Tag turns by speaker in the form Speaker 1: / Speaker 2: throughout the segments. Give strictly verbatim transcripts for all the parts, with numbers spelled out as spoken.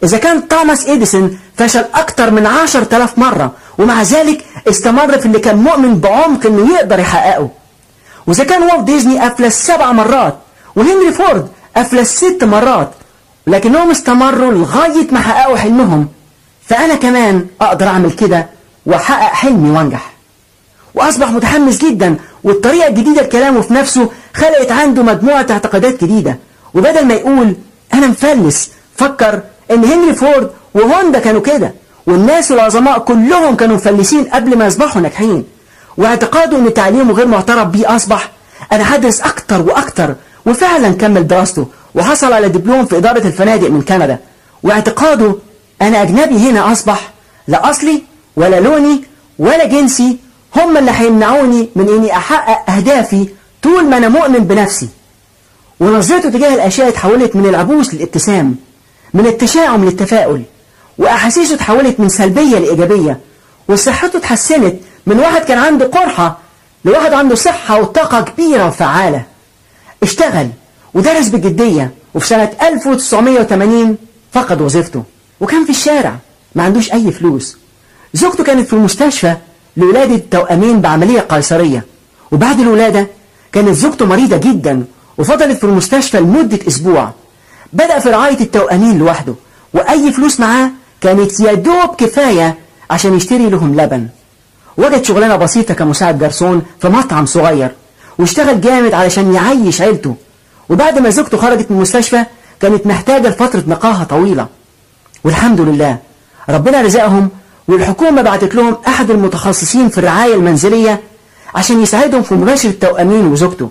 Speaker 1: إذا كان توماس إديسون فشل أكتر من عشر تلاف مرة ومع ذلك استمر في اللي كان مؤمن بعمق إنه يقدر يحققه. وإذا كان والت ديزني أفلس سبع مرات وهنري فورد أفلس ست مرات لكنهم استمروا لغاية ما حققوا حلمهم، فأنا كمان أقدر أعمل كده وأحقق حلمي وأنجح. وأصبح متحمس جدا، والطريقة الجديدة لكلامه في نفسه خلقت عنده مجموعة اعتقادات جديدة، وبدل ما يقول أنا مفلس فكر إن هنري فورد وهوندا كانوا كده، والناس العظماء كلهم كانوا مفلسين قبل ما يصبحوا ناجحين. واعتقاده إن تعليمه غير معترف بيه أصبح أنا هدرس أكتر وأكتر، وفعلا كمل دراسته وحصل على دبلوم في إدارة الفنادق من كندا. واعتقاده أنا أجنبي هنا أصبح لا أصلي ولا لوني ولا جنسي هم اللي هيمنعوني من إني أحقق أهدافي طول ما أنا مؤمن بنفسي. ونظرته تجاه الأشياء اتحولت من العبوس للابتسام، من التشاؤم للتفاؤل، وأحاسيسه اتحولت من سلبية لإيجابية، وصحته اتحسنت من واحد كان عنده قرحة لواحد عنده صحة وطاقة كبيرة وفعالة. اشتغل ودرس بجدية، وفي سنة ألف وتسعمائة وثمانين فقد وظيفته وكان في الشارع ما عندوش أي فلوس. زوجته كانت في المستشفى لولادة توأمين بعملية قيصرية، وبعد الولادة كانت زوجته مريضة جدا وفضلت في المستشفى لمدة أسبوع. بدأ في رعاية التوأمين لوحده، وأي فلوس معاه كانت يدوب كفاية عشان يشتري لهم لبن. وجد شغلانة بسيطة كمساعد جرسون في مطعم صغير، واشتغل جامد علشان يعيش عيلته. وبعد ما زوجته خرجت من المستشفى كانت محتاجة لفترة نقاهة طويلة، والحمد لله ربنا رزقهم، والحكومة بعتت لهم أحد المتخصصين في الرعاية المنزلية عشان يساعدهم في مباشرة التوأمين وزوجته.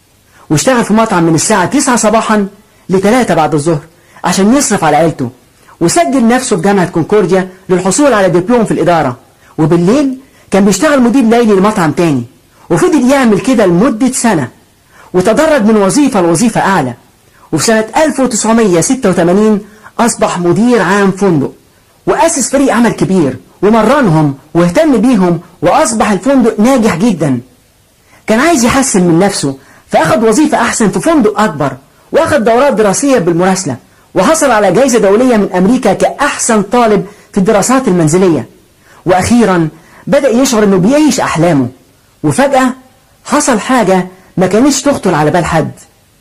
Speaker 1: واشتغل في مطعم من الساعة تسعة صباحا لثلاثة بعد الظهر عشان يصرف على عيلته، وسجل نفسه في جامعة كونكورديا للحصول على دبلوم في الإدارة. وبالليل كان بيشتغل مدير ليلي لمطعم تاني، وفضل يعمل كده لمدة سنة، وتدرج من وظيفة لوظيفة أعلى. وفي سنة ألف وتسعمائة وستة وثمانين أصبح مدير عام فندق، وأسس فريق عمل كبير ومرنهم واهتم بيهم، وأصبح الفندق ناجح جدا. كان عايز يحسن من نفسه فأخذ وظيفة أحسن في فندق أكبر، وأخذ دورات دراسية بالمراسلة، وحصل على جائزة دولية من أمريكا كأحسن طالب في الدراسات المنزلية. وأخيرا بدأ يشعر أنه بيعيش أحلامه، وفجأة حصل حاجة ما كانتش تخطر على بال حد.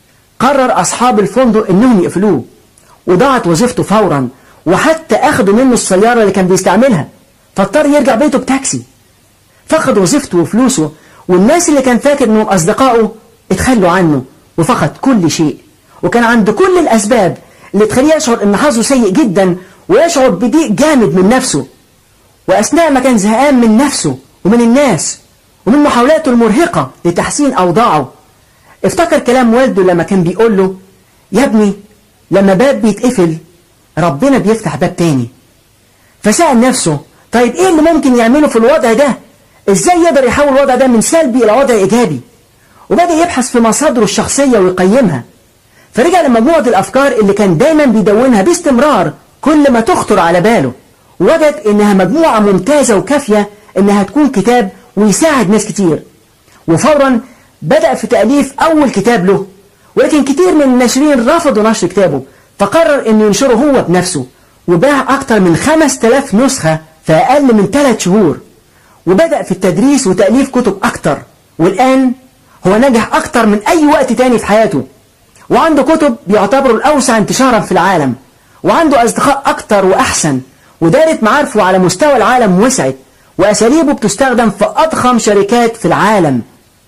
Speaker 1: قرر أصحاب الفندق أنهم يقفلوه، وضاعت وظيفته فورا، وحتى أخذوا منه السيارة اللي كان بيستعملها، فاضطر يرجع بيته بتاكسي. فقد وظيفته وفلوسه، والناس اللي كان فاكر أنهم أصدقائه اتخلوا عنه، وفقد كل شيء. وكان عنده كل الأسباب اللي تخليه يشعر أن حظه سيء جدا، ويشعر بضيق جامد من نفسه. وأثناء ما كان زهقان من نفسه ومن الناس ومن محاولاته المرهقة لتحسين أوضاعه، افتكر كلام والده لما كان بيقول له يا ابني لما باب بيتقفل ربنا بيفتح باب تاني. فسأل نفسه طيب ايه اللي ممكن يعمله في الوضع ده؟ ازاي يقدر يحول الوضع ده من سلبي الى وضع ايجابي؟ وبدأ يبحث في مصادره الشخصية ويقيمها، فرجع لمجموعة الافكار اللي كان دايما بيدونها باستمرار كل ما تخطر على باله، وجد انها مجموعة ممتازة وكافية انها تكون كتاب ويساعد ناس كتير. وفورا بدأ في تأليف اول كتاب له، ولكن كتير من الناشرين رفضوا نشر كتابه، فقرر انه ينشره هو بنفسه، وباع اكتر من خمس تلاف نسخة في اقل من ثلاث شهور. وبدأ في التدريس وتأليف كتب اكتر، والان هو نجح اكتر من اي وقت تاني في حياته، وعنده كتب بيعتبروا الاوسع انتشارا في العالم، وعنده اصدقاء اكتر واحسن، ودائرة معارفه على مستوى العالم وسعت، واساليبه بتستخدم في اضخم شركات في العالم.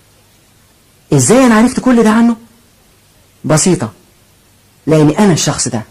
Speaker 1: ازاي انا عرفت كل ده عنه؟ بسيطة، لاني انا الشخص ده.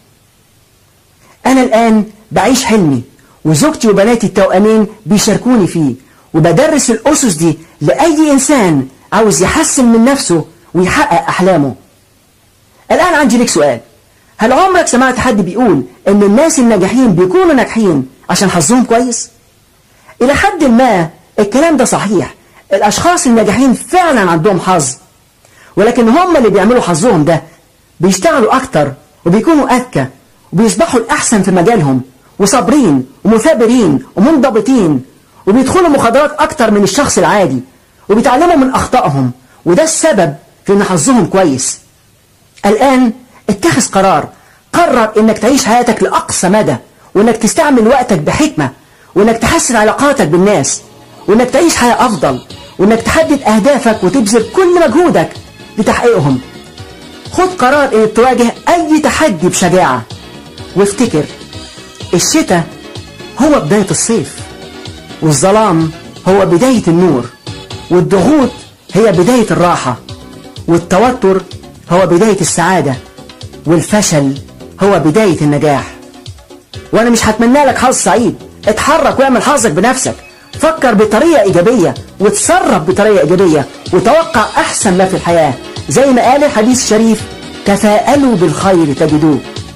Speaker 1: انا الان بعيش حلمي، وزوجتي وبناتي التوأمين بيشاركوني فيه، وبدرس الاسس دي لاي انسان عاوز يحسن من نفسه ويحقق احلامه. الان عندي لك سؤال، هل عمرك سمعت حد بيقول ان الناس الناجحين بيكونوا ناجحين عشان حظهم كويس؟ الى حد ما الكلام ده صحيح، الاشخاص الناجحين فعلا عندهم حظ، ولكن هم اللي بيعملوا حظهم ده بيشتغلوا اكتر وبيكونوا اذكى وبيصبحوا الاحسن في مجالهم، وصابرين ومثابرين ومنضبطين، وبيدخلوا مخاطرات اكتر من الشخص العادي، وبيتعلموا من اخطائهم، وده السبب في ان حظهم كويس. الان اتخذ قرار، قرر انك تعيش حياتك لأقصى مدى، وانك تستعمل وقتك بحكمة، وانك تحسن علاقاتك بالناس، وانك تعيش حياة افضل، وانك تحدد اهدافك وتبذل كل مجهودك لتحقيقهم. خد قرار انك تواجه اي تحدي بشجاعة، وافتكر الشتاء هو بداية الصيف، والظلام هو بداية النور، والضغوط هي بداية الراحة، والتوتر هو بداية السعادة، والفشل هو بداية النجاح. وانا مش هتمنى لك حظ سعيد، اتحرك واعمل حظك بنفسك، فكر بطريقة ايجابية وتصرف بطريقة ايجابية، وتوقع احسن ما في الحياة، زي ما قال الحديث الشريف: تفاءلوا بالخير تجدوه.